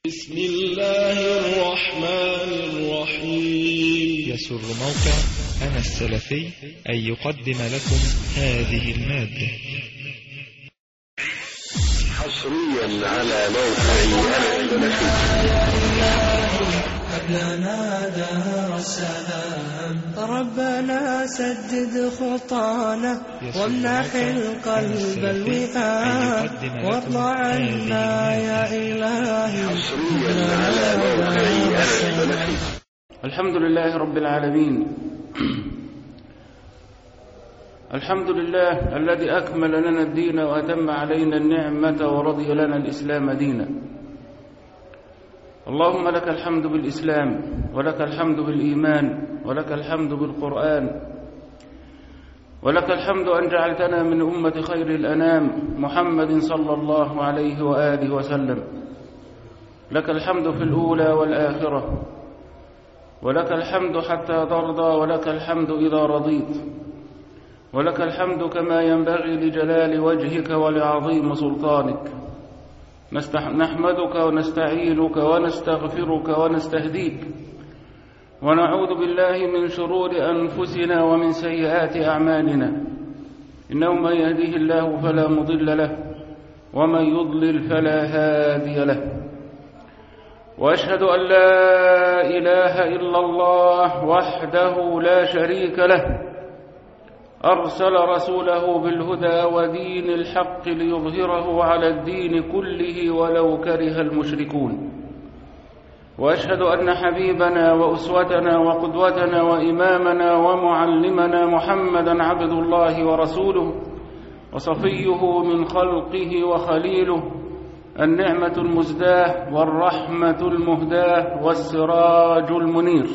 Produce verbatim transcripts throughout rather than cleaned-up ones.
بسم الله الرحمن الرحيم. يسر موقع أنا السلفي أن يقدم لكم هذه المادة حصريا على موقع أنا السلفي. قبلنا دار السلام ربنا سدد خطانا وامنح القلب الوئام وارض عنا يا إلهي. حصريا على موقع أنا السلفي. الحمد لله رب العالمين. الحمد لله الذي أكمل لنا الدين وأتم علينا النعمة ورضي لنا الإسلام دينا. اللهم لك الحمد بالإسلام، ولك الحمد بالإيمان، ولك الحمد بالقرآن، ولك الحمد أن جعلتنا من أمة خير الأنام محمد صلى الله عليه وآله وسلم. لك الحمد في الأولى والآخرة، ولك الحمد حتى ترضى، ولك الحمد إذا رضيت، ولك الحمد كما ينبغي لجلال وجهك ولعظيم سلطانك. نحمدك ونستعينك ونستغفرك ونستهديك، ونعوذ بالله من شرور أنفسنا ومن سيئات أعمالنا. إنه من يهديه الله فلا مضل له، ومن يضلل فلا هادي له. وأشهد أن لا إله إلا الله وحده لا شريك له، أرسل رسوله بالهدى ودين الحق ليظهره على الدين كله ولو كره المشركون. وأشهد أن حبيبنا وأسوتنا وقدوتنا وإمامنا ومعلمنا محمدًا عبد الله ورسوله وصفيه من خلقه وخليله، النعمة المزداه والرحمة المهداه والسراج المنير.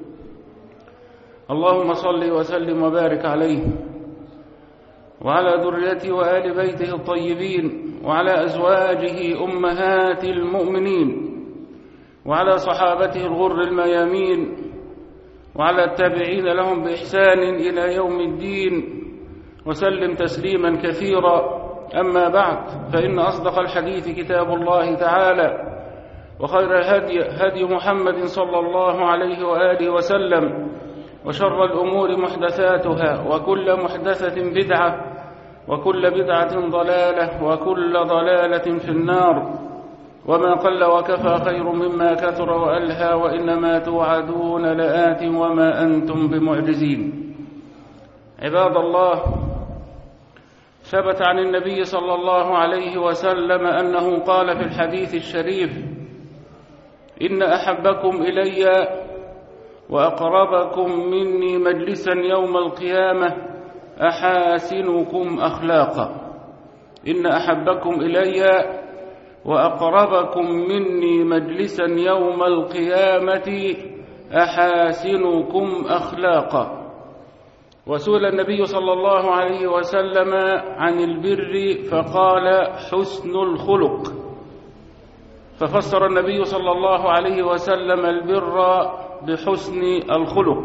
اللهم صل وسلم وبارك عليه وعلى ذريته وآل بيته الطيبين، وعلى أزواجه أمهات المؤمنين، وعلى صحابته الغر الميامين، وعلى التابعين لهم بإحسان إلى يوم الدين، وسلم تسليما كثيرا. أما بعد، فإن أصدق الحديث كتاب الله تعالى، وخير الهدي هدي محمد صلى الله عليه وآله وسلم، وشر الأمور محدثاتها، وكل محدثة بدعة، وكل بدعة ضلالة، وكل ضلالة في النار. وما قل وكفى خير مما كثر وألهى، وإنما توعدون لآت وما أنتم بمعجزين. عباد الله، ثبت عن النبي صلى الله عليه وسلم أنه قال في الحديث الشريف: إن أحبكم إلي وأقربكم مني مجلسا يوم القيامة أحاسنكم أخلاقا. إن أحبكم إلي وأقربكم مني مجلسا يوم القيامة أحاسنكم أخلاقا. وسئل النبي صلى الله عليه وسلم عن البر فقال: حسن الخلق. ففسر النبي صلى الله عليه وسلم البر بحسن الخلق.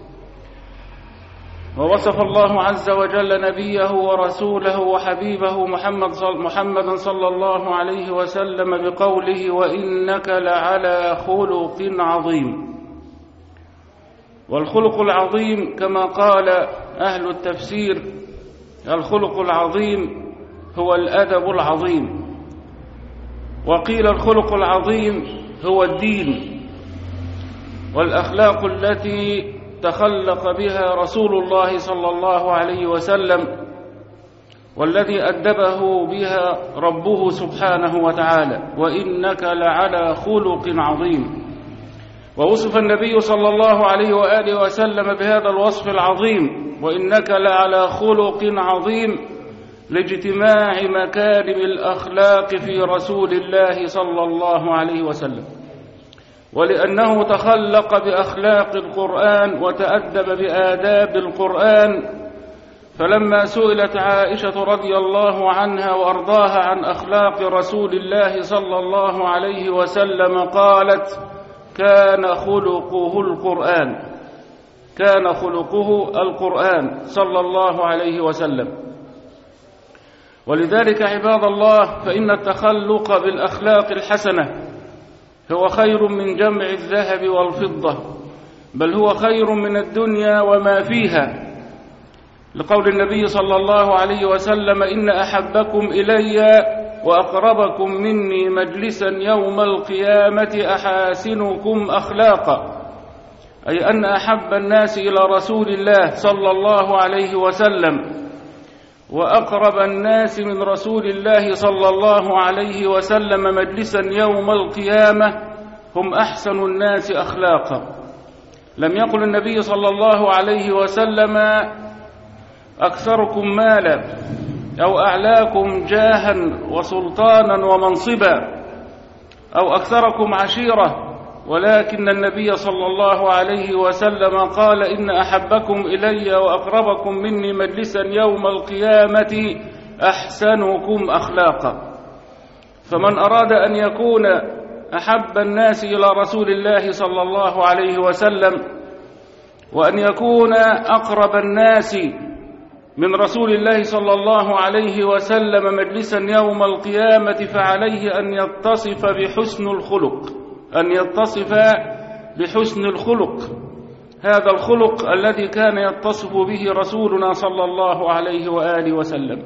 ووصف الله عز وجل نبيه ورسوله وحبيبه محمد محمد صلى الله عليه وسلم بقوله: وإنك لعلى خلق عظيم. والخلق العظيم كما قال أهل التفسير: الخلق العظيم هو الأدب العظيم. وقيل الخلق العظيم هو الدين والأخلاق التي تخلق بها رسول الله صلى الله عليه وسلم، والذي أدبه بها ربه سبحانه وتعالى: وإنك لعلى خلق عظيم. ووصف النبي صلى الله عليه وآله وسلم بهذا الوصف العظيم: وإنك لعلى خلق عظيم، لاجتماع مكارم الأخلاق في رسول الله صلى الله عليه وسلم، ولأنه تخلق بأخلاق القرآن وتأدب بآداب القرآن. فلما سئلت عائشة رضي الله عنها وأرضاها عن أخلاق رسول الله صلى الله عليه وسلم قالت: كان خلقه القرآن كان خلقه القرآن صلى الله عليه وسلم. ولذلك عباد الله، فإن التخلق بالأخلاق الحسنة هو خير من جمع الذهب والفضة، بل هو خير من الدنيا وما فيها، لقول النبي صلى الله عليه وسلم: إن أحبكم إلي وأقربكم مني مجلسا يوم القيامة أحاسنكم أخلاقا، أي أن أحب الناس إلى رسول الله صلى الله عليه وسلم وأقرب الناس من رسول الله صلى الله عليه وسلم مجلسا يوم القيامة هم أحسن الناس أخلاقا. لم يقل النبي صلى الله عليه وسلم: أكثركم مالا أو أعلاكم جاها وسلطانا ومنصبا أو أكثركم عشيرة، ولكن النبي صلى الله عليه وسلم قال: إن أحبكم إلي وأقربكم مني مجلسا يوم القيامة أحسنكم أخلاقا. فمن أراد أن يكون أحب الناس إلى رسول الله صلى الله عليه وسلم وأن يكون أقرب الناس من رسول الله صلى الله عليه وسلم مجلسا يوم القيامة، فعليه أن يتصف بحسن الخلق، أن يتصف بحسن الخلق، هذا الخلق الذي كان يتصف به رسولنا صلى الله عليه وآله وسلم.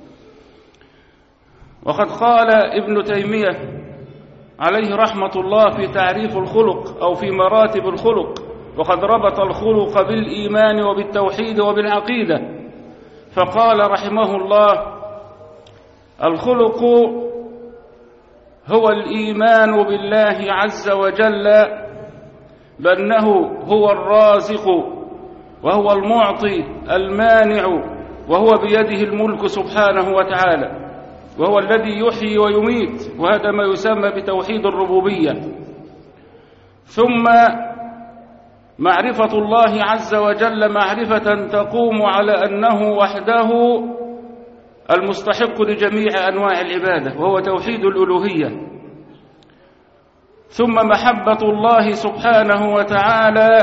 وقد قال ابن تيمية عليه رحمة الله في تعريف الخلق أو في مراتب الخلق، وقد ربط الخلق بالإيمان وبالتوحيد وبالعقيدة، فقال رحمه الله: الخلق هو الإيمان بالله عز وجل بأنه هو الرازق وهو المعطي المانع، وهو بيده الملك سبحانه وتعالى، وهو الذي يحيي ويميت، وهذا ما يسمى بتوحيد الربوبية. ثم معرفة الله عز وجل معرفة تقوم على أنه وحده المستحق لجميع أنواع العبادة، وهو توحيد الألوهية. ثم محبة الله سبحانه وتعالى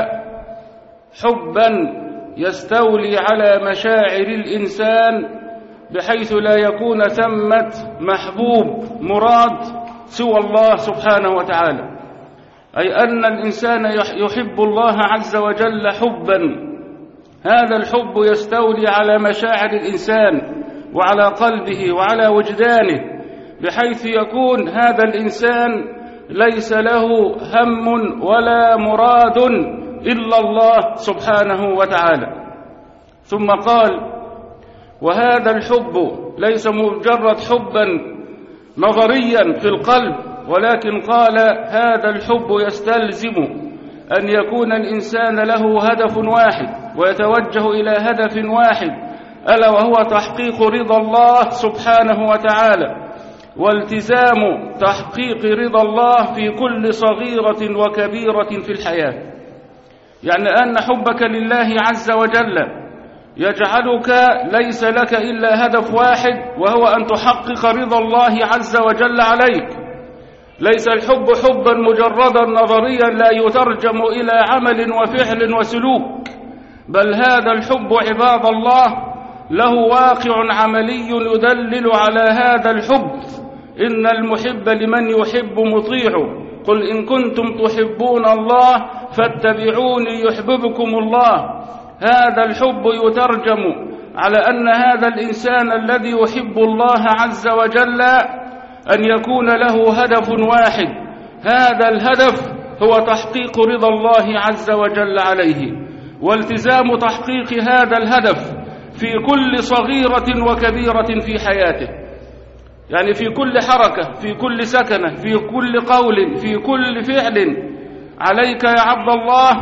حبا يستولي على مشاعر الإنسان بحيث لا يكون ثمة محبوب مراد سوى الله سبحانه وتعالى، أي أن الإنسان يحب الله عز وجل حبا، هذا الحب يستولي على مشاعر الإنسان وعلى قلبه وعلى وجدانه، بحيث يكون هذا الإنسان ليس له هم ولا مراد إلا الله سبحانه وتعالى. ثم قال: وهذا الحب ليس مجرد حبا نظريا في القلب، ولكن قال هذا الحب يستلزم أن يكون الإنسان له هدف واحد ويتوجه إلى هدف واحد، ألا وهو تحقيق رضا الله سبحانه وتعالى، والتزام تحقيق رضا الله في كل صغيرة وكبيرة في الحياة. يعني أن حبك لله عز وجل يجعلك ليس لك إلا هدف واحد، وهو أن تحقق رضا الله عز وجل عليك. ليس الحب حبا مجردا نظريا لا يترجم إلى عمل وفعل وسلوك، بل هذا الحب عباد الله له واقع عملي يدلل على هذا الحب. إن المحب لمن يحب مطيع، قل إن كنتم تحبون الله فاتبعوني يحببكم الله. هذا الحب يترجم على أن هذا الإنسان الذي يحب الله عز وجل أن يكون له هدف واحد، هذا الهدف هو تحقيق رضا الله عز وجل عليه، والتزام تحقيق هذا الهدف في كل صغيرة وكبيرة في حياته، يعني في كل حركة، في كل سكنة، في كل قول، في كل فعل. عليك يا عبد الله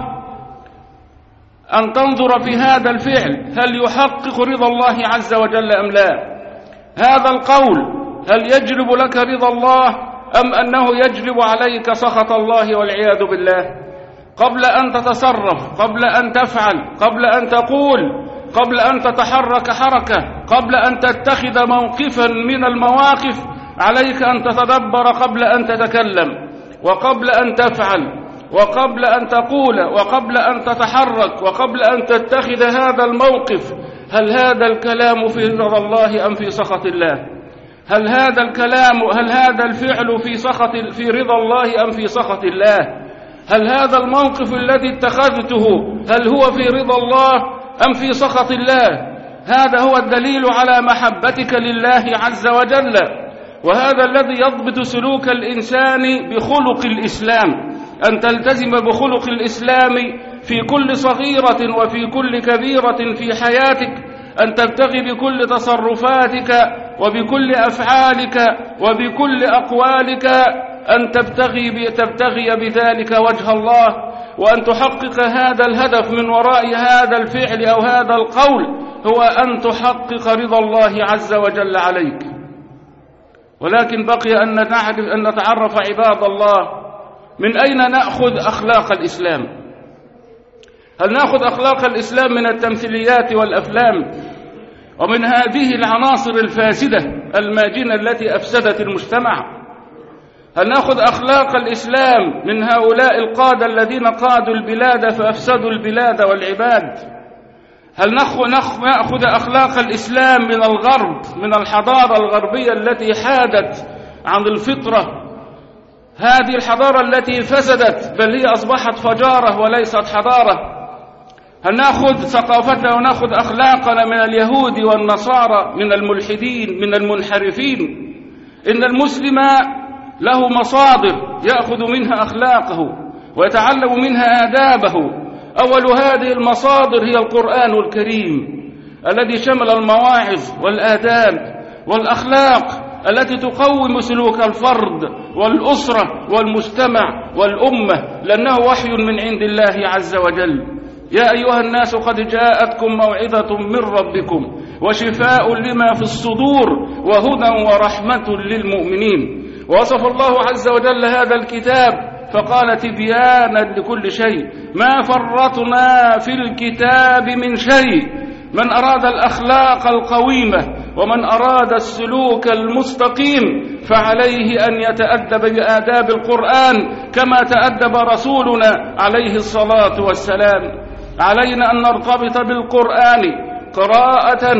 أن تنظر في هذا الفعل هل يحقق رضا الله عز وجل أم لا؟ هذا القول هل يجلب لك رضا الله أم أنه يجلب عليك سخط الله والعياذ بالله؟ قبل أن تتصرف، قبل أن تفعل، قبل أن تقول، قبل أن تتحرك حركة، قبل أن تتخذ موقفا من المواقف، عليك أن تتدبر قبل أن تتكلم، وقبل أن تفعل، وقبل أن تقول، وقبل أن تتحرك، وقبل أن تتخذ هذا الموقف، هل هذا الكلام في رضا الله أم في سخط الله؟ هل هذا الكلام هل هذا الفعل في سخط في رضا الله أم في سخط الله؟ هل هذا الموقف الذي اتخذته هل هو في رضا الله أم في سخط الله؟ هذا هو الدليل على محبتك لله عز وجل، وهذا الذي يضبط سلوك الإنسان بخلق الإسلام، أن تلتزم بخلق الإسلام في كل صغيرة وفي كل كبيرة في حياتك، أن تبتغي بكل تصرفاتك وبكل أفعالك وبكل أقوالك أن تبتغي تبتغي بذلك وجه الله، وأن تحقق هذا الهدف من وراء هذا الفعل أو هذا القول هو أن تحقق رضا الله عز وجل عليك. ولكن بقي أن نعرف أن نتعرف عباد الله من أين نأخذ أخلاق الإسلام. هل نأخذ أخلاق الإسلام من التمثيليات والأفلام ومن هذه العناصر الفاسدة الماجنة التي أفسدت المجتمع؟ هل نأخذ أخلاق الإسلام من هؤلاء القادة الذين قادوا البلاد فأفسدوا البلاد والعباد؟ هل نأخذ أخلاق الإسلام من الغرب، من الحضارة الغربية التي حادت عن الفطرة، هذه الحضارة التي فسدت بل هي أصبحت فجارة وليست حضارة؟ هل نأخذ ثقافتنا ونأخذ أخلاقنا من اليهود والنصارى، من الملحدين، من المنحرفين؟ إن المسلم له مصادر يأخذ منها أخلاقه ويتعلم منها آدابه. أول هذه المصادر هي القرآن الكريم الذي شمل المواعظ والآداب والأخلاق التي تقوم سلوك الفرد والأسرة والمجتمع والأمة، لأنه وحي من عند الله عز وجل. يا أيها الناس قد جاءتكم موعظة من ربكم وشفاء لما في الصدور وهدى ورحمة للمؤمنين. ووصف الله عز وجل هذا الكتاب فقال تبيانا لكل شيء، ما فرطنا في الكتاب من شيء. من أراد الأخلاق القويمة ومن أراد السلوك المستقيم فعليه أن يتأدب بآداب القرآن كما تأدب رسولنا عليه الصلاة والسلام. علينا أن نرتبط بالقرآن قراءة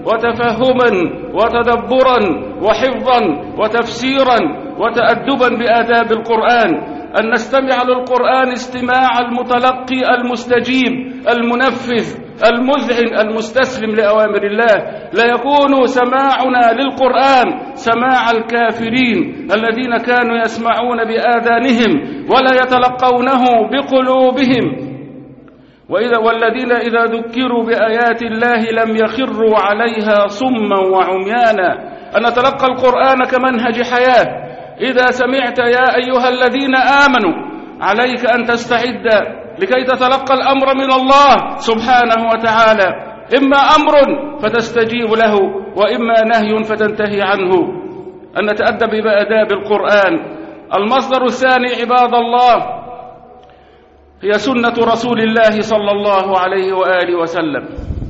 وتفهما وتدبرا وحفظا وتفسيرا وتأدبا بآداب القرآن، أن نستمع للقرآن استماع المتلقي المستجيب المنفذ المذعن المستسلم لأوامر الله. لا يكون سماعنا للقرآن سماع الكافرين الذين كانوا يسمعون بآذانهم ولا يتلقونه بقلوبهم، وإذا والذين إذا ذكروا بآيات الله لم يخروا عليها صما وعميانا. أن نتلقى القرآن كمنهج حياة. إذا سمعت يا أيها الذين آمنوا عليك أن تستعد لكي تتلقى الأمر من الله سبحانه وتعالى، إما أمر فتستجيب له وإما نهي فتنتهي عنه. أن نتأدب بآداب القرآن. المصدر الثاني عباد الله هي سنة رسول الله صلى الله عليه وآله وسلم.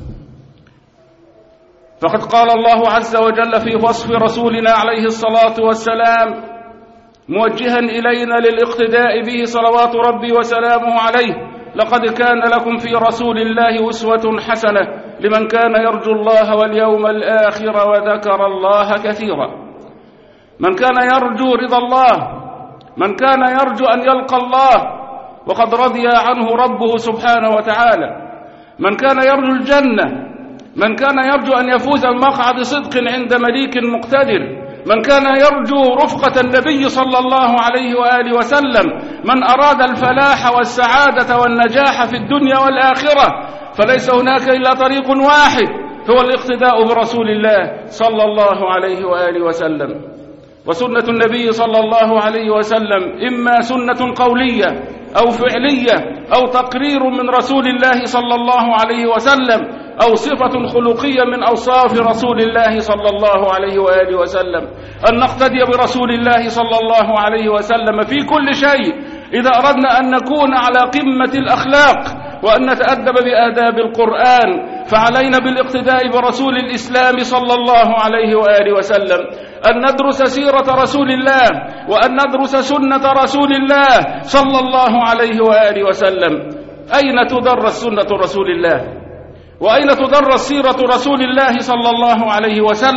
فقد قال الله عز وجل في وصف رسولنا عليه الصلاة والسلام موجها إلينا للاقتداء به صلوات ربي وسلامه عليه: لقد كان لكم في رسول الله أسوة حسنة لمن كان يرجو الله واليوم الآخر وذكر الله كثيرا. من كان يرجو رضا الله، من كان يرجو أن يلقى الله وقد رضي عنه ربه سبحانه وتعالى، من كان يرجو الجنة، من كان يرجو أن يفوز المقعد صدق عند مليك مقتدر، من كان يرجو رفقة النبي صلى الله عليه وآله وسلم، من أراد الفلاح والسعادة والنجاح في الدنيا والآخرة، فليس هناك إلا طريق واحد هو الاقتداء برسول الله صلى الله عليه وآله وسلم. وسنة النبي صلى الله عليه وسلم إما سنة قولية أو فعلية أو تقرير من رسول الله صلى الله عليه وسلم أو صفة خلقية من أوصاف رسول الله صلى الله عليه وآله وسلم. أن نقتدي برسول الله صلى الله عليه وسلم في كل شيء إذا أردنا أن نكون على قمة الأخلاق وأن نتأدب بآداب القرآن، فعلينا بالاقتداء برسول الإسلام صلى الله عليه وآله وسلم، أن ندرس سيرة رسول الله وأن ندرس سنة رسول الله صلى الله عليه وآله وسلم. أين تدرس سنة رسول الله؟ وأين تدرس سيرة رسول الله صلى الله عليه وسلم؟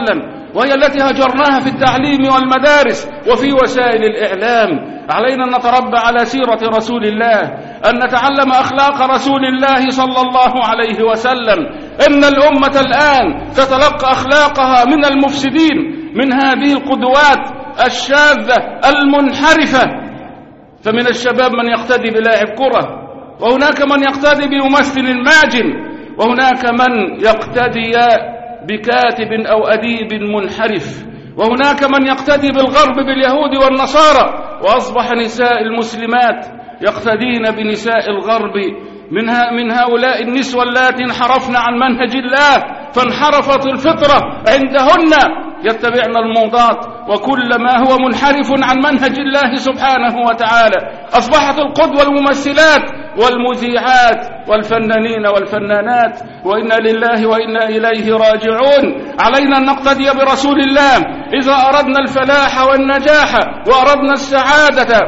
وهي التي هجرناها في التعليم والمدارس وفي وسائل الإعلام. علينا أن نتربى على سيرة رسول الله، أن نتعلم أخلاق رسول الله صلى الله عليه وسلم. إن الأمة الآن تتلقى أخلاقها من المفسدين، من هذه القدوات الشاذة المنحرفة. فمن الشباب من يقتدي بلاعب كرة، وهناك من يقتدي بممثل ماجن، وهناك من يقتدي بكاتب أو أديب منحرف، وهناك من يقتدي بالغرب باليهود والنصارى. وأصبح نساء المسلمات يقتدين بنساء الغرب من, من هؤلاء النسوة اللاتي انحرفن عن منهج الله، فانحرفت الفطرة عندهن، يتبعن الموضات وكل ما هو منحرف عن منهج الله سبحانه وتعالى. أصبحت القدوة الممثلات والمذيعات والفنانين والفنانات، وإنا لله وإنا إليه راجعون. علينا أن نقتدي برسول الله إذا أردنا الفلاح والنجاح وأردنا السعادة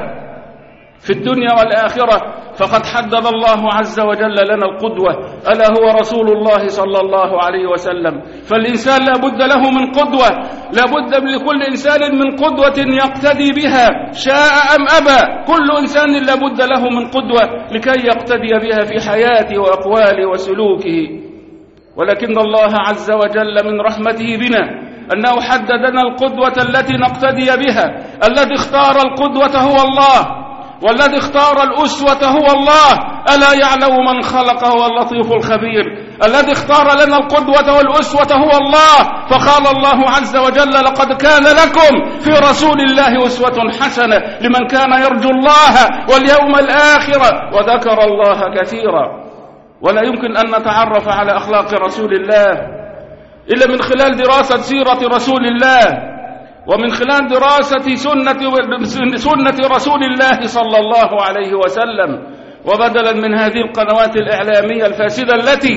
في الدنيا والآخرة. فقد حدد الله عز وجل لنا القدوة، ألا هو رسول الله صلى الله عليه وسلم. فالإنسان لا بد له من قدوة، لا بد لكل إنسان من قدوة يقتدي بها شاء أم أبى. كل إنسان لا بد له من قدوة لكي يقتدي بها في حياته وأقواله وسلوكه. ولكن الله عز وجل من رحمته بنا أنه حددنا القدوة التي نقتدي بها. الذي اختار القدوة هو الله، والذي اختار الأسوة هو الله. ألا يعلم من خلق هو اللطيف الخبير. الذي اختار لنا القدوة والأسوة هو الله. فقال الله عز وجل: لقد كان لكم في رسول الله أسوة حسنة لمن كان يرجو الله واليوم الآخر وذكر الله كثيرا. ولا يمكن أن نتعرف على أخلاق رسول الله إلا من خلال دراسة سيرة رسول الله، ومن خلال دراسة سنة, سنة رسول الله صلى الله عليه وسلم. وبدلا من هذه القنوات الإعلامية الفاسدة التي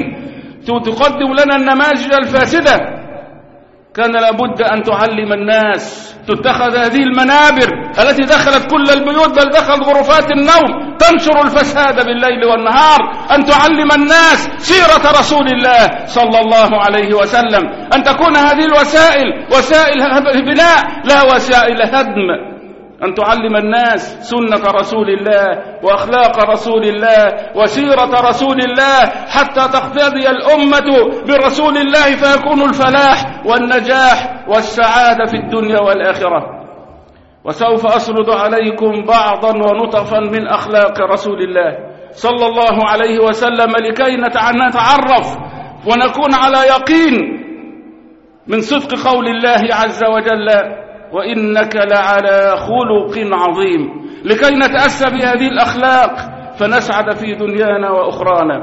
تقدم لنا النماذج الفاسدة، كان لابد أن تعلم الناس. تتخذ هذه المنابر التي دخلت كل البيوت، بل دخلت غرفات النوم، تنشر الفساد بالليل والنهار. أن تعلم الناس سيرة رسول الله صلى الله عليه وسلم، أن تكون هذه الوسائل وسائل بناء لا وسائل هدم. أن تعلم الناس سنة رسول الله وأخلاق رسول الله وسيرة رسول الله، حتى تقتدي الأمة برسول الله فيكون الفلاح والنجاح والسعادة في الدنيا والآخرة. وسوف أسرد عليكم بعضا ونطفا من أخلاق رسول الله صلى الله عليه وسلم لكي نتعرف ونكون على يقين من صدق قول الله عز وجل: وإنك لعلى خلق عظيم، لكي نتأسى بهذه الأخلاق فنسعد في دنيانا وأخرانا.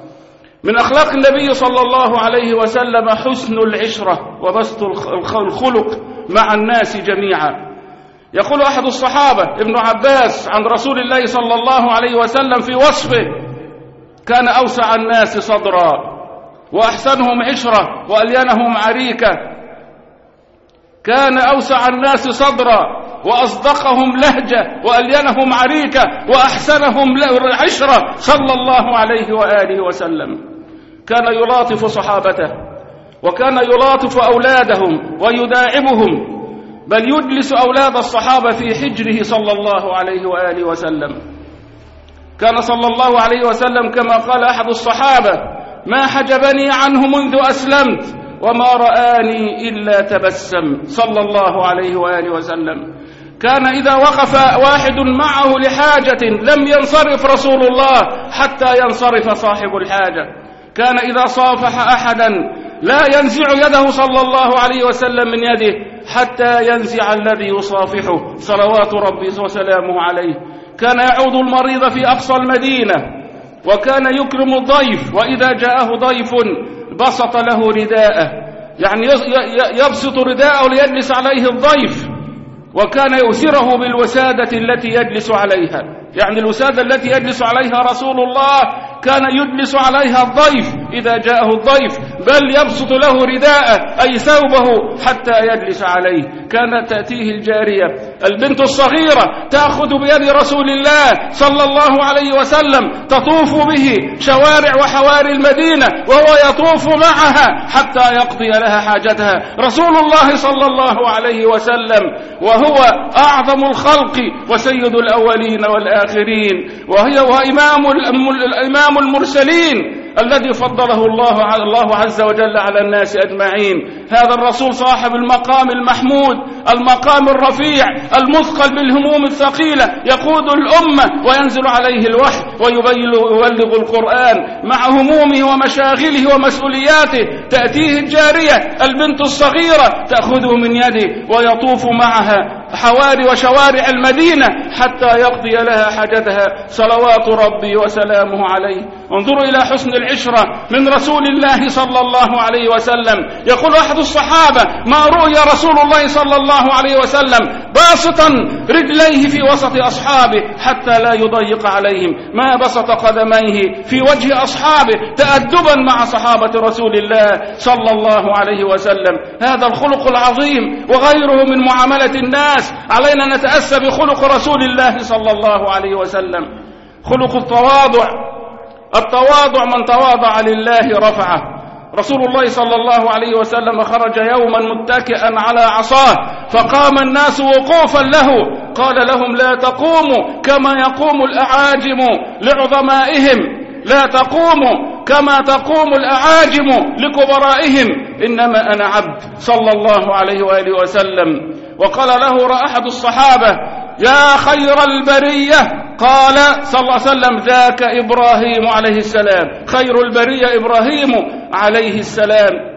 من أخلاق النبي صلى الله عليه وسلم حسن العشرة وبسط الخلق مع الناس جميعا. يقول أحد الصحابة ابن عباس عن رسول الله صلى الله عليه وسلم في وصفه: كان أوسع الناس صدرا وأحسنهم عشرة وألينهم عريكة. كان أوسع الناس صدرا وأصدقهم لهجة وألينهم عريكة وأحسنهم عشرة صلى الله عليه وآله وسلم. كان يلاطف صحابته، وكان يلاطف أولادهم ويداعبهم، بل يجلس أولاد الصحابة في حجره صلى الله عليه وآله وسلم. كان صلى الله عليه وسلم كما قال أحد الصحابة: ما حجبني عنه منذ أسلمت وما رآني إلا تبسم، صلى الله عليه وآله وسلم. كان إذا وقف واحد معه لحاجة لم ينصرف رسول الله حتى ينصرف صاحب الحاجة. كان إذا صافح أحدا لا ينزع يده صلى الله عليه وسلم من يده حتى ينزع الذي يصافحه، صلوات ربي وسلامه عليه. كان يعود المريض في أقصى المدينة، وكان يكرم الضيف، وإذا جاءه ضيف بسط له رداءه، يعني يبسط رداءه ليجلس عليه الضيف. وكان يؤثره بالوسادة التي يجلس عليها، يعني الوسادة التي يجلس عليها رسول الله كان يجلس عليها الضيف إذا جاءه الضيف، بل يبسط له رداءه أي ثوبه حتى يجلس عليه. كانت تأتيه الجارية البنت الصغيرة تأخذ بيد رسول الله صلى الله عليه وسلم تطوف به شوارع وحواري المدينة وهو يطوف معها حتى يقضي لها حاجتها. رسول الله صلى الله عليه وسلم وهو أعظم الخلق وسيد الأولين والآخرين، وهي وإمام الإمام المرسلين الذي فضله الله على الله عز وجل على الناس أجمعين. هذا الرسول صاحب المقام المحمود، المقام الرفيع المثقل بالهموم الثقيلة، يقود الأمة وينزل عليه الوحي ويبلغ القرآن مع همومه ومشاغله ومسؤولياته. تأتيه الجارية البنت الصغيرة تأخذه من يده ويطوف معها حواري وشوارع المدينة حتى يقضي لها حاجتها صلوات ربي وسلامه عليه. انظروا إلى حسن العشرة من رسول الله صلى الله عليه وسلم. يقول أحد الصحابة: ما رؤي رسول الله صلى الله عليه وسلم باسطا رجليه في وسط أصحابه حتى لا يضيق عليهم، ما بسط قدميه في وجه أصحابه تأدبا مع صحابة رسول الله صلى الله عليه وسلم. هذا الخلق العظيم وغيره من معاملة الناس علينا نتأسى بخلق رسول الله صلى الله عليه وسلم. خلق التواضع. التواضع من تواضع لله رفعه. رسول الله صلى الله عليه وسلم خرج يوما متكئا على عصاه فقام الناس وقوفا له، قال لهم: لا تقوموا كما يقوم الأعاجم لعظمائهم، لا تقوموا كما تقوم الأعاجم لكبرائهم، إنما أنا عبد صلى الله عليه وآله وسلم. وقال له أحد الصحابة: يا خير البرية، قال صلى الله عليه وسلم: ذاك إبراهيم عليه السلام. خير البرية إبراهيم عليه السلام.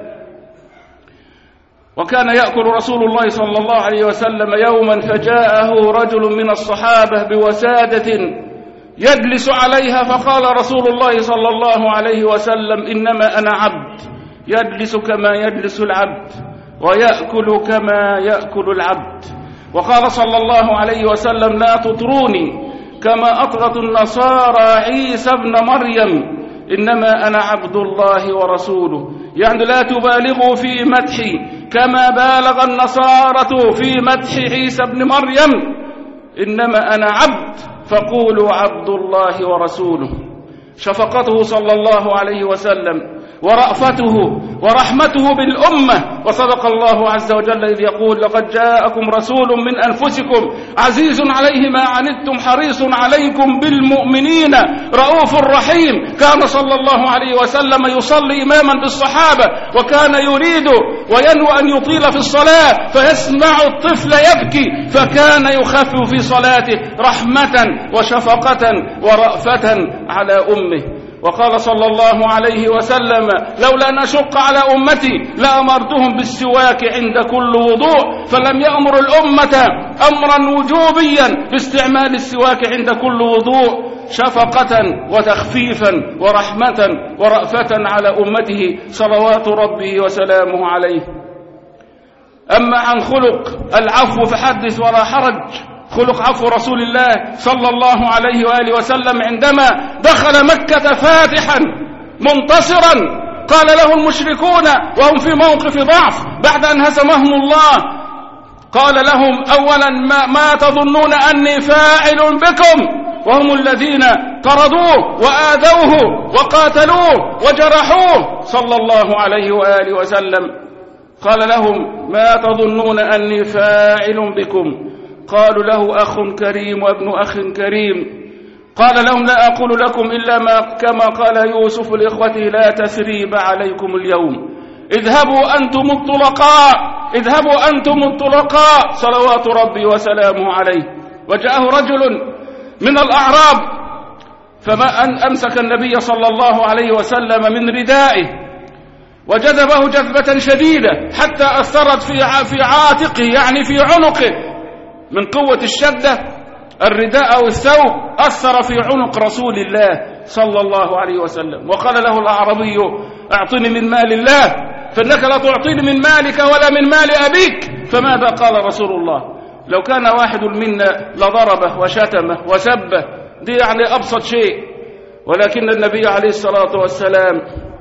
وكان يأكل رسول الله صلى الله عليه وسلم يوما فجاءه رجل من الصحابة بوسادة يجلس عليها، فقال رسول الله صلى الله عليه وسلم: إنما أنا عبد، يجلس كما يجلس العبد ويأكل كما يأكل العبد. وقال صلى الله عليه وسلم: لا تطروني كما أطغت النصارى عيسى ابن مريم، إنما أنا عبد الله ورسوله. يعني لا تبالغوا في مدحي كما بالغ النصارى في مدح عيسى ابن مريم، إنما أنا عبد فقولوا عبد الله ورسوله. شفقته صلى الله عليه وسلم ورأفته ورحمته بالأمة. وصدق الله عز وجل إذ يقول: لقد جاءكم رسول من أنفسكم عزيز عليه ما عنتم حريص عليكم بالمؤمنين رؤوف رحيم. كان صلى الله عليه وسلم يصلي إماما بالصحابة، وكان يريد وينوى أن يطيل في الصلاة فيسمع الطفل يبكي، فكان يخفف في صلاته رحمة وشفقة ورأفة على أمه. وقال صلى الله عليه وسلم: لولا أن أشق على أمتي لأمرتهم بالسواك عند كل وضوء، فلم يأمر الأمة أمرا وجوبيا باستعمال السواك عند كل وضوء، شفقة وتخفيفا ورحمة ورأفة على أمته صلوات ربه وسلامه عليه. أما عن خلق العفو فحدث ولا حرج. خلق عفو رسول الله صلى الله عليه وآله وسلم عندما دخل مكة فاتحا منتصرا، قال له المشركون وهم في موقف ضعف بعد أن هزمهم الله، قال لهم: أولا ما, ما تظنون أني فاعل بكم، وهم الذين طردوه وآذوه وقاتلوه وجرحوه صلى الله عليه وآله وسلم. قال لهم: ما تظنون أني فاعل بكم؟ قالوا له: أخ كريم وابن أخ كريم. قال لهم: لا أقول لكم إلا ما كما قال يوسف لإخوته: لا تثريب عليكم اليوم، اذهبوا أنتم الطلقاء، اذهبوا أنتم الطلقاء صلوات ربي وسلامه عليه. وجاءه رجل من الأعراب فما أن أمسك النبي صلى الله عليه وسلم من ردائه وجذبه جذبة شديدة حتى أثرت في في عاتقه، يعني في عنقه، من قوة الشدة الرداء أو الثوب أثر في عنق رسول الله صلى الله عليه وسلم. وقال له الأعرابي: أعطني من مال الله، فإنك لا تعطيني من مالك ولا من مال أبيك. فماذا قال رسول الله؟ لو كان واحد منا لضربه وشتمه وسبه، دي يعني أبسط شيء، ولكن النبي عليه الصلاة والسلام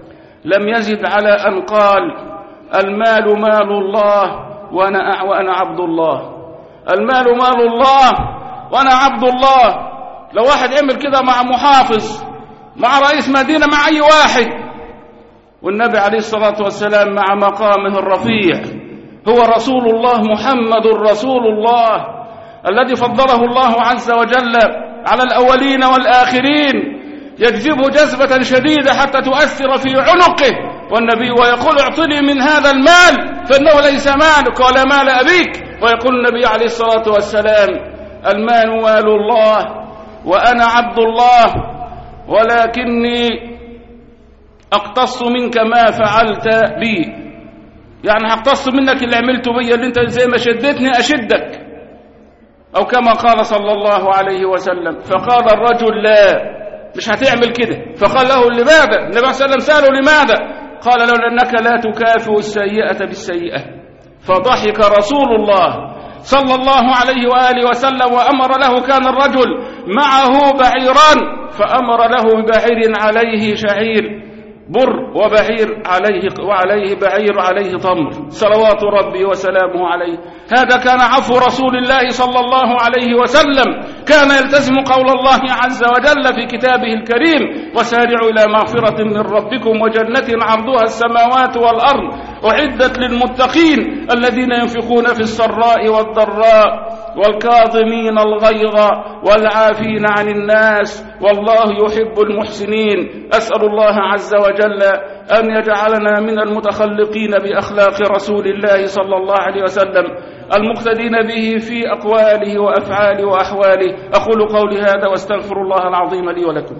لم يزد على أن قال المال مال الله وأنا, وأنا عبد الله. المال مال الله وأنا عبد الله. لو واحد عمل كده مع محافظ، مع رئيس مدينة، مع أي واحد، والنبي عليه الصلاة والسلام مع مقامه الرفيع هو رسول الله محمد رسول الله الذي فضله الله عز وجل على الأولين والآخرين، يجذبه جذبة شديدة حتى تؤثر في عنقه، والنبي ويقول اعطني من هذا المال فإنه ليس مالك ولا مال أبيك، ويقول النبي عليه الصلاة والسلام المال مال الله وأنا عبد الله، ولكني أقتص منك ما فعلت بي، يعني هقتص منك اللي عملته بي، اللي انت زي ما شدتني أشدك، أو كما قال صلى الله عليه وسلم. فقال الرجل لا، مش هتعمل كده. فقال له لماذا؟ النبي صلى الله عليه وسلم سأله لماذا؟ قال له لأنك لا تكافئ السيئة بالسيئة. فضحك رسول الله صلى الله عليه وآله وسلم وأمر له، كان الرجل معه بعيران فأمر له ببعير عليه شعير بر وبعير عليه وعليه بعير عليه تمر صلوات ربي وسلامه عليه. هذا كان عفو رسول الله صلى الله عليه وسلم، كان يلتزم قول الله عز وجل في كتابه الكريم وسارعوا إلى مغفرة من ربكم وجنة عرضها السماوات والأرض أعدت للمتقين الذين ينفقون في السراء والضراء والكاظمين الغيظ والعافين عن الناس والله يحب المحسنين. أسأل الله عز وجل أن يجعلنا من المتخلقين بأخلاق رسول الله صلى الله عليه وسلم المقتدين به في أقواله وأفعاله وأحواله. أقول قولي هذا واستغفر الله العظيم لي ولكم.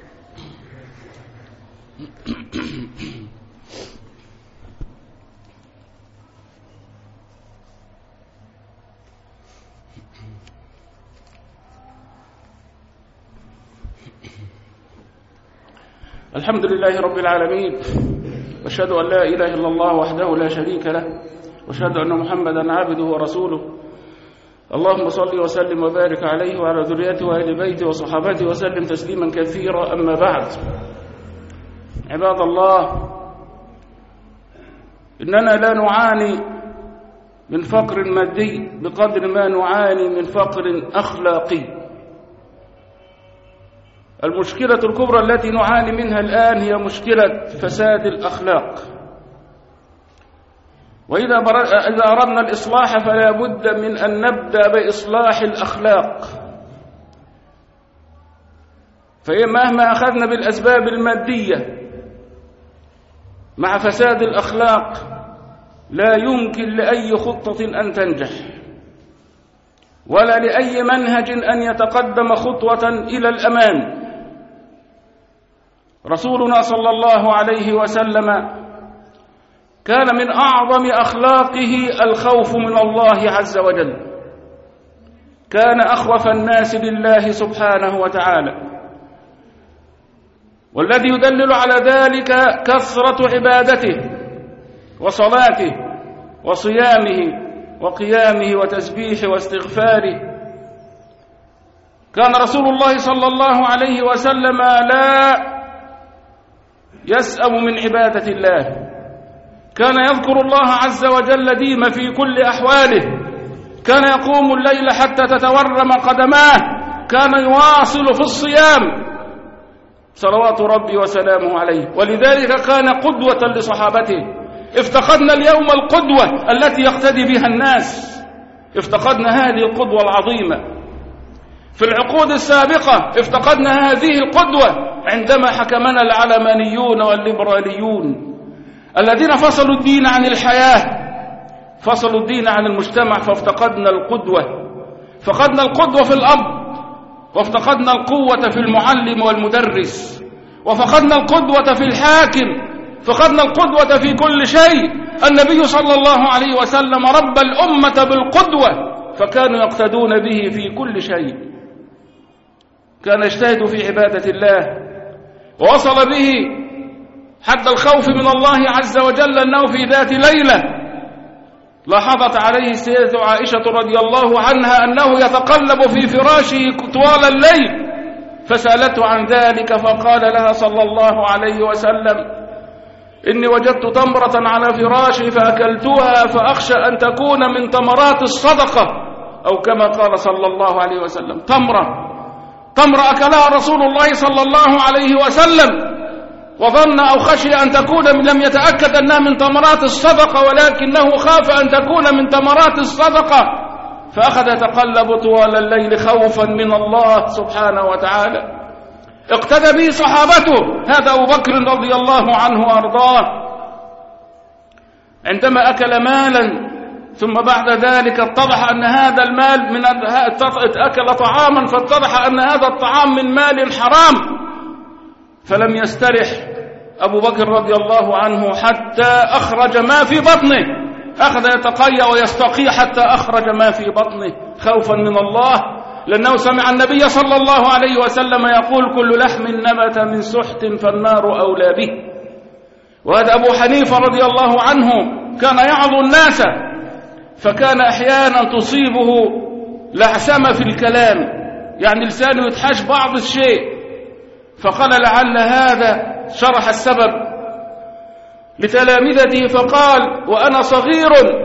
الحمد لله رب العالمين، واشهد أن لا إله إلا الله وحده لا شريك له، واشهد أن محمدا عبده ورسوله. اللهم صل وسلم وبارك عليه وعلى ذريته وآل بيته وصحابته وسلم تسليما كثيرا. أما بعد، عباد الله، إننا لا نعاني من فقر مادي بقدر ما نعاني من فقر أخلاقي. المشكلة الكبرى التي نعاني منها الآن هي مشكلة فساد الأخلاق، وإذا إذا أردنا الإصلاح فلا بد من أن نبدأ بإصلاح الأخلاق. فمهما أخذنا بالأسباب المادية مع فساد الأخلاق لا يمكن لأي خطة أن تنجح، ولا لأي منهج أن يتقدم خطوة إلى الأمام. رسولنا صلى الله عليه وسلم كان من أعظم أخلاقه الخوف من الله عز وجل، كان أخوف الناس لله سبحانه وتعالى، والذي يدلل على ذلك كثرة عبادته وصلاته وصيامه وقيامه وتسبيحه واستغفاره. كان رسول الله صلى الله عليه وسلم لا يسأم من عبادة الله، كان يذكر الله عز وجل ديما في كل أحواله، كان يقوم الليل حتى تتورم قدماه، كان يواصل في الصيام صلوات ربي وسلامه عليه، ولذلك كان قدوة لصحابته. افتقدنا اليوم القدوة التي يقتدي بها الناس، افتقدنا هذه القدوة العظيمة. في العقود السابقة افتقدنا هذه القدوة عندما حكمنا العلمانيون والليبراليون الذين فصلوا الدين عن الحياة، فصلوا الدين عن المجتمع، فافتقدنا القدوة. فقدنا القدوة في الأب، وافتقدنا القوة في المعلم والمدرس، وفقدنا القدوة في الحاكم، فقدنا القدوة في كل شيء. النبي صلى الله عليه وسلم ربى الأمة بالقدوة، فكانوا يقتدون به في كل شيء. كان يجتهد في عبادة الله، ووصل به حتى الخوف من الله عز وجل أنه في ذات ليلة لاحظت عليه السيدة عائشة رضي الله عنها أنه يتقلب في فراشه طوال الليل، فسألته عن ذلك فقال لها صلى الله عليه وسلم: إني وجدت تمرة على فراشي فأكلتها فأخشى أن تكون من تمرات الصدقة، أو كما قال صلى الله عليه وسلم. تمرة تمرة أكلها رسول الله صلى الله عليه وسلم وظن أو خشي أن تكون، لم يتأكد أنها من تمرات الصدقة ولكنه خاف أن تكون من تمرات الصدقة، فأخذ يتقلب طوال الليل خوفا من الله سبحانه وتعالى. اقتدى به صحابته، هذا أبو بكر رضي الله عنه وأرضاه، عندما أكل مالا ثم بعد ذلك اتضح أن هذا المال من أكل طعاما فاتضح أن هذا الطعام من مال حرام، فلم يسترح أبو بكر رضي الله عنه حتى أخرج ما في بطنه، أخذ يتقيأ ويستقي حتى أخرج ما في بطنه خوفا من الله، لأنه سمع النبي صلى الله عليه وسلم يقول: كل لحم نبت من سحت فالنار أولى به. وهذا أبو حنيفة رضي الله عنه كان يعظ الناس، فكان أحيانا تصيبه لعثمة في الكلام، يعني لسانه يتحش بعض الشيء، فقال لعل هذا، شرح السبب لتلامذته فقال: وأنا صغير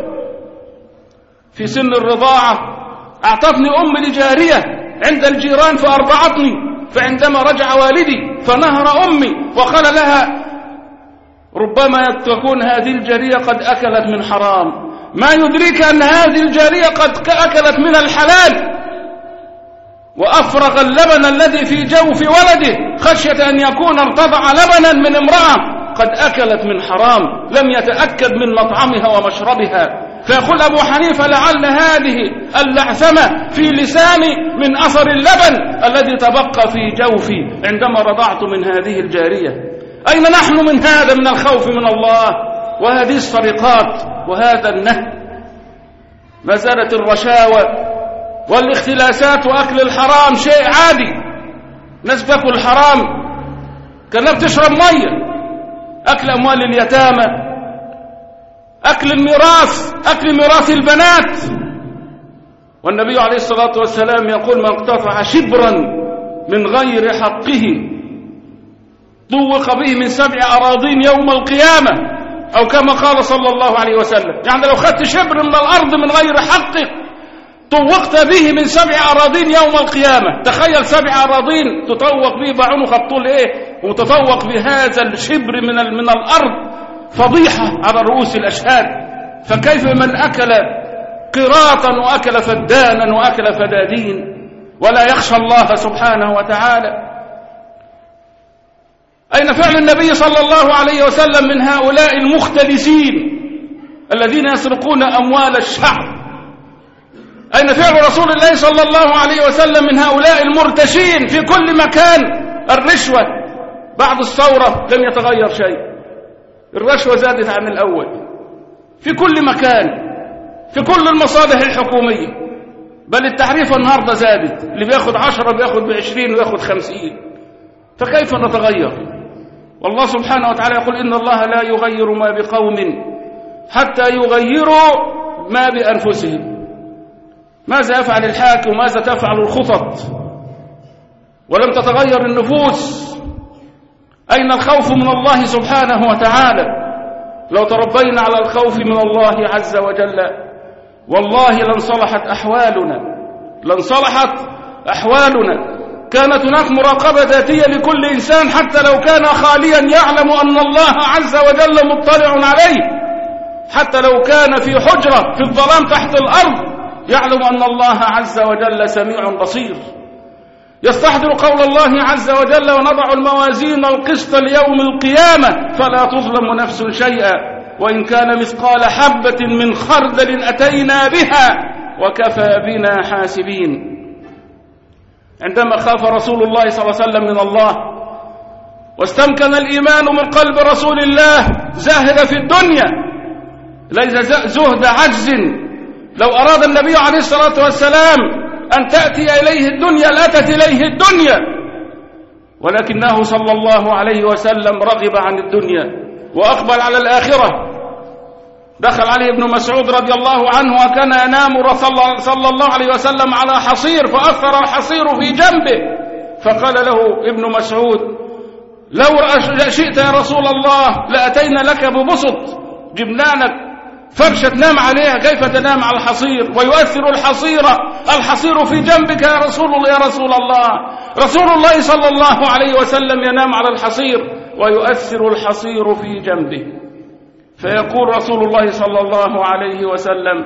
في سن الرضاعة أعطتني أمي لجارية عند الجيران فأرضعتني، فعندما رجع والدي فنهر أمي وقال لها: ربما تكون هذه الجارية قد أكلت من حرام، ما يدريك أن هذه الجارية قد أكلت من الحلال، وأفرغ اللبن الذي في جوف ولده خشية أن يكون ارتضع لبنا من امرأة قد أكلت من حرام، لم يتأكد من مطعمها ومشربها. فيقول أبو حنيفة: لعل هذه اللعثمة في لساني من أثر اللبن الذي تبقى في جوفي عندما رضعت من هذه الجارية. أين نحن من هذا، من الخوف من الله وهذه السرقات وهذا النهي؟ ما زالت الرشاوى والاختلاسات وأكل الحرام شيء عادي، ناس تاكل الحرام كأنها بتشرب مية، أكل أموال اليتامى، أكل الميراث، أكل ميراث البنات. والنبي عليه الصلاة والسلام يقول: من اقتطع شبرا من غير حقه طوق به من سبع أراضين يوم القيامة، أو كما قال صلى الله عليه وسلم. يعني لو خدت شبر من الأرض من غير حقك طوقت به من سبع أراضين يوم القيامة. تخيل سبع أراضين تطوق به بعنق الطول إيه، وتطوق بهذا الشبر من من الأرض، فضيحة على رؤوس الأشهاد. فكيف من أكل قراطا وأكل فدانا وأكل فدادين ولا يخشى الله سبحانه وتعالى؟ أين فعل النبي صلى الله عليه وسلم من هؤلاء المختلسين الذين يسرقون أموال الشعب؟ أين فعل رسول الله صلى الله عليه وسلم من هؤلاء المرتشين في كل مكان؟ الرشوة بعد الثورة لم يتغير شيء، الرشوة زادت عن الأول في كل مكان، في كل المصالح الحكومية، بل التعريفة النهاردة زادت، اللي بياخد عشرة بياخد بعشرين وياخد خمسين. فكيف نتغير؟ والله سبحانه وتعالى يقول: إن الله لا يغير ما بقوم حتى يغيروا ما بأنفسهم. ماذا يفعل الحاكم وماذا تفعل الخطط ولم تتغير النفوس؟ أين الخوف من الله سبحانه وتعالى؟ لو تربينا على الخوف من الله عز وجل والله لانصلحت أحوالنا، لانصلحت أحوالنا. كانت هناك مراقبة ذاتية لكل إنسان حتى لو كان خاليا يعلم أن الله عز وجل مطلع عليه، حتى لو كان في حجرة في الظلام تحت الأرض يعلم أن الله عز وجل سميع بصير. يستحضر قول الله عز وجل: ونضع الموازين القسط ليوم القيامة فلا تظلم نفس شيئا وإن كان مثقال حبة من خردل أتينا بها وكفى بنا حاسبين. عندما خاف رسول الله صلى الله عليه وسلم من الله واستمكن الإيمان من قلب رسول الله زاهد في الدنيا، ليس زهد عجز. لو أراد النبي عليه الصلاة والسلام أن تأتي إليه الدنيا لأتت إليه الدنيا، ولكنه صلى الله عليه وسلم رغب عن الدنيا وأقبل على الآخرة. دخل عليه ابن مسعود رضي الله عنه وكان ينام صلى الله عليه وسلم على حصير، فأثر الحصير في جنبه، فقال له ابن مسعود: لو شئت يا رسول الله لأتينا لك ببسط، جبنا لك فرشة تنام عليها، كيف تنام على الحصير؟ ويؤثر الحصير الحصير في جنبك يا رسول الله يا رسول الله. رسول الله صلى الله عليه وسلم ينام على الحصير ويؤثر الحصير في جنبه، فيقول رسول الله صلى الله عليه وسلم: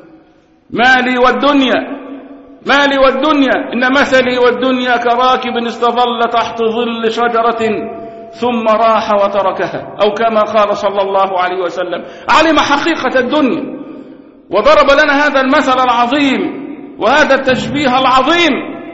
مالي والدنيا مالي والدنيا إن مثلي والدنيا كراكب استظل تحت ظل شجرة ثم راح وتركها، أو كما قال صلى الله عليه وسلم. علم حقيقة الدنيا وضرب لنا هذا المثل العظيم وهذا التشبيه العظيم،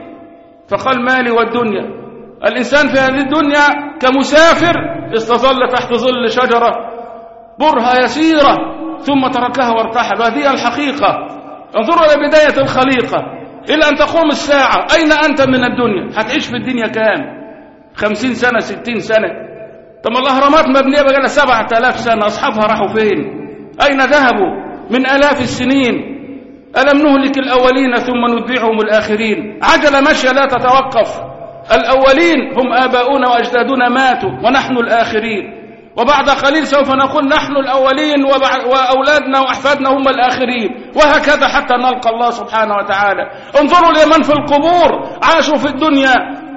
فقال: مالي والدنيا. الإنسان في هذه الدنيا كمسافر استظل تحت ظل شجرة برهة يسيرة ثم تركها وارتحل. هذه الحقيقة. انظروا إلى بداية الخليقة إلى أن تقوم الساعة، أين أنت من الدنيا؟ هتعيش في الدنيا كام؟ خمسين سنة، ستين سنة؟ طب الأهرامات مبنية بقى سبعة آلاف سنة، أصحابها راحوا فين؟ أين ذهبوا من آلاف السنين؟ ألم نهلك الأولين ثم نتبعهم الآخرين؟ عجلة ماشية لا تتوقف. الأولين هم آباؤنا وأجدادنا ماتوا ونحن الآخرين، وبعد قليل سوف نقول نحن الأولين وأولادنا وأحفادنا هم الآخرين، وهكذا حتى نلقى الله سبحانه وتعالى. انظروا لمن في القبور عاشوا في الدنيا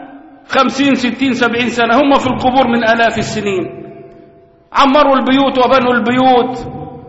خمسين ستين سبعين سنة، هم في القبور من آلاف السنين، عمروا البيوت وبنوا البيوت،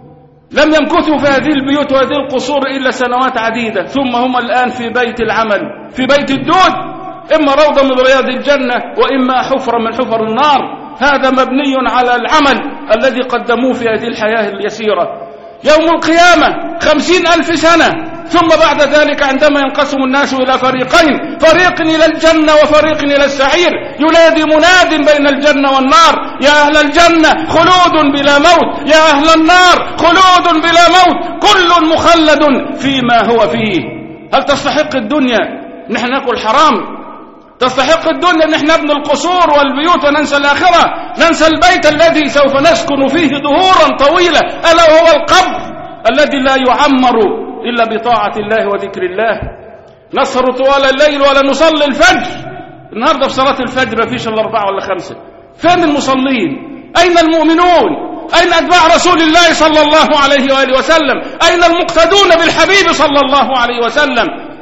لم يمكثوا في هذه البيوت وهذه القصور إلا سنوات عديدة، ثم هم الآن في بيت العمل، في بيت الدود، إما روضة من رياض الجنة وإما حفرة من حفر النار. هذا مبني على العمل الذي قدموه في هذه الحياة اليسيرة. يوم القيامة خمسين ألف سنة، ثم بعد ذلك عندما ينقسم الناس إلى فريقين، فريق إلى الجنة وفريق إلى السعير، ينادي مناد بين الجنة والنار: يا أهل الجنة خلود بلا موت، يا أهل النار خلود بلا موت، كل مخلد فيما هو فيه. هل تستحق الدنيا نحن نأكل حرام؟ تستحق الدنيا نحن نبني القصور والبيوت وننسى الآخرة؟ ننسى البيت الذي سوف نسكن فيه دهورا طويلة، ألا وهو القبر الذي لا يعمر إلا بطاعة الله وذكر الله. نسهر طوال الليل ولا نصلي الفجر. النهاردة في صلاة الفجر ما فيش إلا أربعة ولا خمسة. فين المصلين؟ أين المؤمنون؟ أين أتباع رسول الله صلى الله عليه وآله وسلم؟ أين المقتدون بالحبيب صلى الله عليه وسلم؟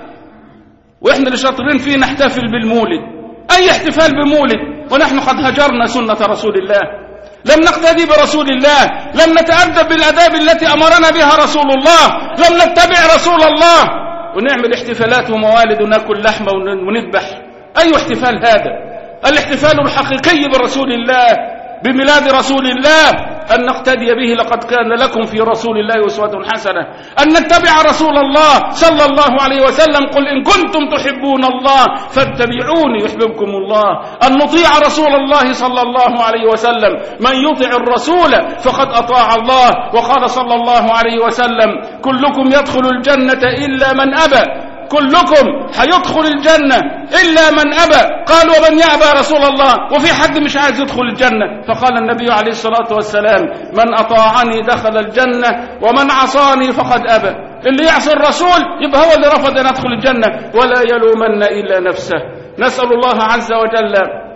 وإحنا اللي شاطرين فيه نحتفل بالمولد. أي احتفال بمولد ونحن قد هجرنا سنة رسول الله، لم نقتدي برسول الله، لم نتأدب بالآداب التي أمرنا بها رسول الله، لم نتبع رسول الله، ونعمل احتفالات وموالد ونأكل لحمة ونذبح. أي احتفال هذا؟ الاحتفال الحقيقي برسول الله، بميلاد رسول الله، أن نقتدي به. لقد كان لكم في رسول الله أسوة حسنة. أن نتبع رسول الله صلى الله عليه وسلم: قل إن كنتم تحبون الله فاتبعوني يحببكم الله. أن نطيع رسول الله صلى الله عليه وسلم. من يطع الرسول فقد أطاع الله. وقال صلى الله عليه وسلم: كلكم يدخل الجنة إلا من أبى. كلكم هيدخل الجنة إلا من أبى. قال: ومن يأبى رسول الله؟ وفي حد مش عايز يدخل الجنة؟ فقال النبي عليه الصلاة والسلام: من أطاعني دخل الجنة ومن عصاني فقد أبى. اللي يعصي الرسول يبقى هو اللي رفض أن يدخل الجنة، ولا يلومن إلا نفسه. نسأل الله عز وجل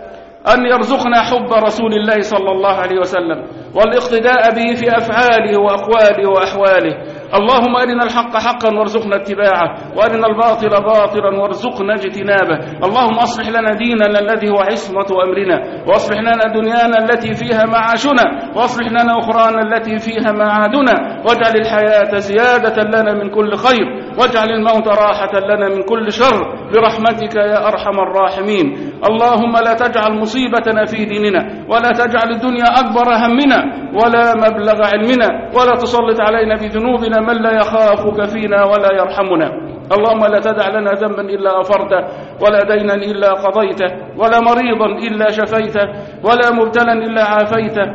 أن يرزقنا حب رسول الله صلى الله عليه وسلم والاقتداء به في أفعاله وأقواله وأحواله. اللهم أرنا الحق حقا وارزقنا اتباعه، وأرنا الباطل باطلا وارزقنا اجتنابه. اللهم أصلح لنا ديننا الذي هو عصمة أمرنا، وأصلح لنا دنيانا التي فيها معاشنا، وأصلح لنا أخرانا التي فيها معادنا، واجعل الحياة زيادة لنا من كل خير، واجعل الموت راحة لنا من كل شر، برحمتك يا أرحم الراحمين. اللهم لا تجعل مصيبتنا في ديننا، ولا تجعل الدنيا أكبر همنا ولا مبلغ علمنا، ولا تسلط علينا بذنوبنا من لا يخافك فينا ولا يرحمنا. اللهم لا تدع لنا ذنبا إلا غفرته، ولا دينا إلا قضيته، ولا مريضا إلا شفيته، ولا مبتلا إلا عافيته،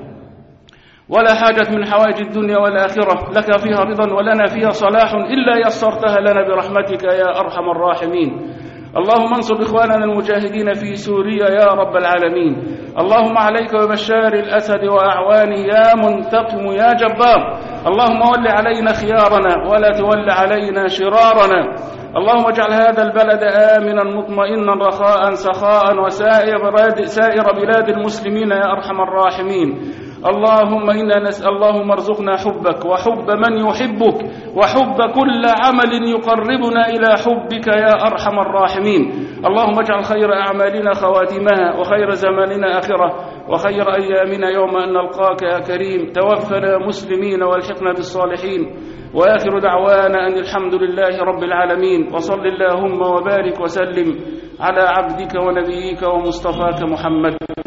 ولا حاجة من حوائج الدنيا والآخرة لك فيها رضا ولنا فيها صلاح إلا يسرتها لنا برحمتك يا أرحم الراحمين. اللهم انصر إخواننا المجاهدين في سوريا يا رب العالمين. اللهم عليك ببشار الأسد وأعوانه يا منتقم يا جبار. اللهم ول علينا خيارنا ولا تول علينا شرارنا. اللهم اجعل هذا البلد آمنا مطمئنا رخاء سخاء وسائر بلاد, سائر بلاد المسلمين يا أرحم الراحمين. اللهم إنا نسأل اللهم ارزقنا حبك وحب من يحبك وحب كل عمل يقربنا إلى حبك يا أرحم الراحمين. اللهم اجعل خير أعمالنا خواتمها وخير زماننا آخرة وخير أيامنا يوم أن نلقاك يا كريم. توفنا مسلمين والحقنا بالصالحين، وآخر دعوانا أن الحمد لله رب العالمين. وصل اللهم وبارك وسلم على عبدك ونبيك ومصطفاك محمد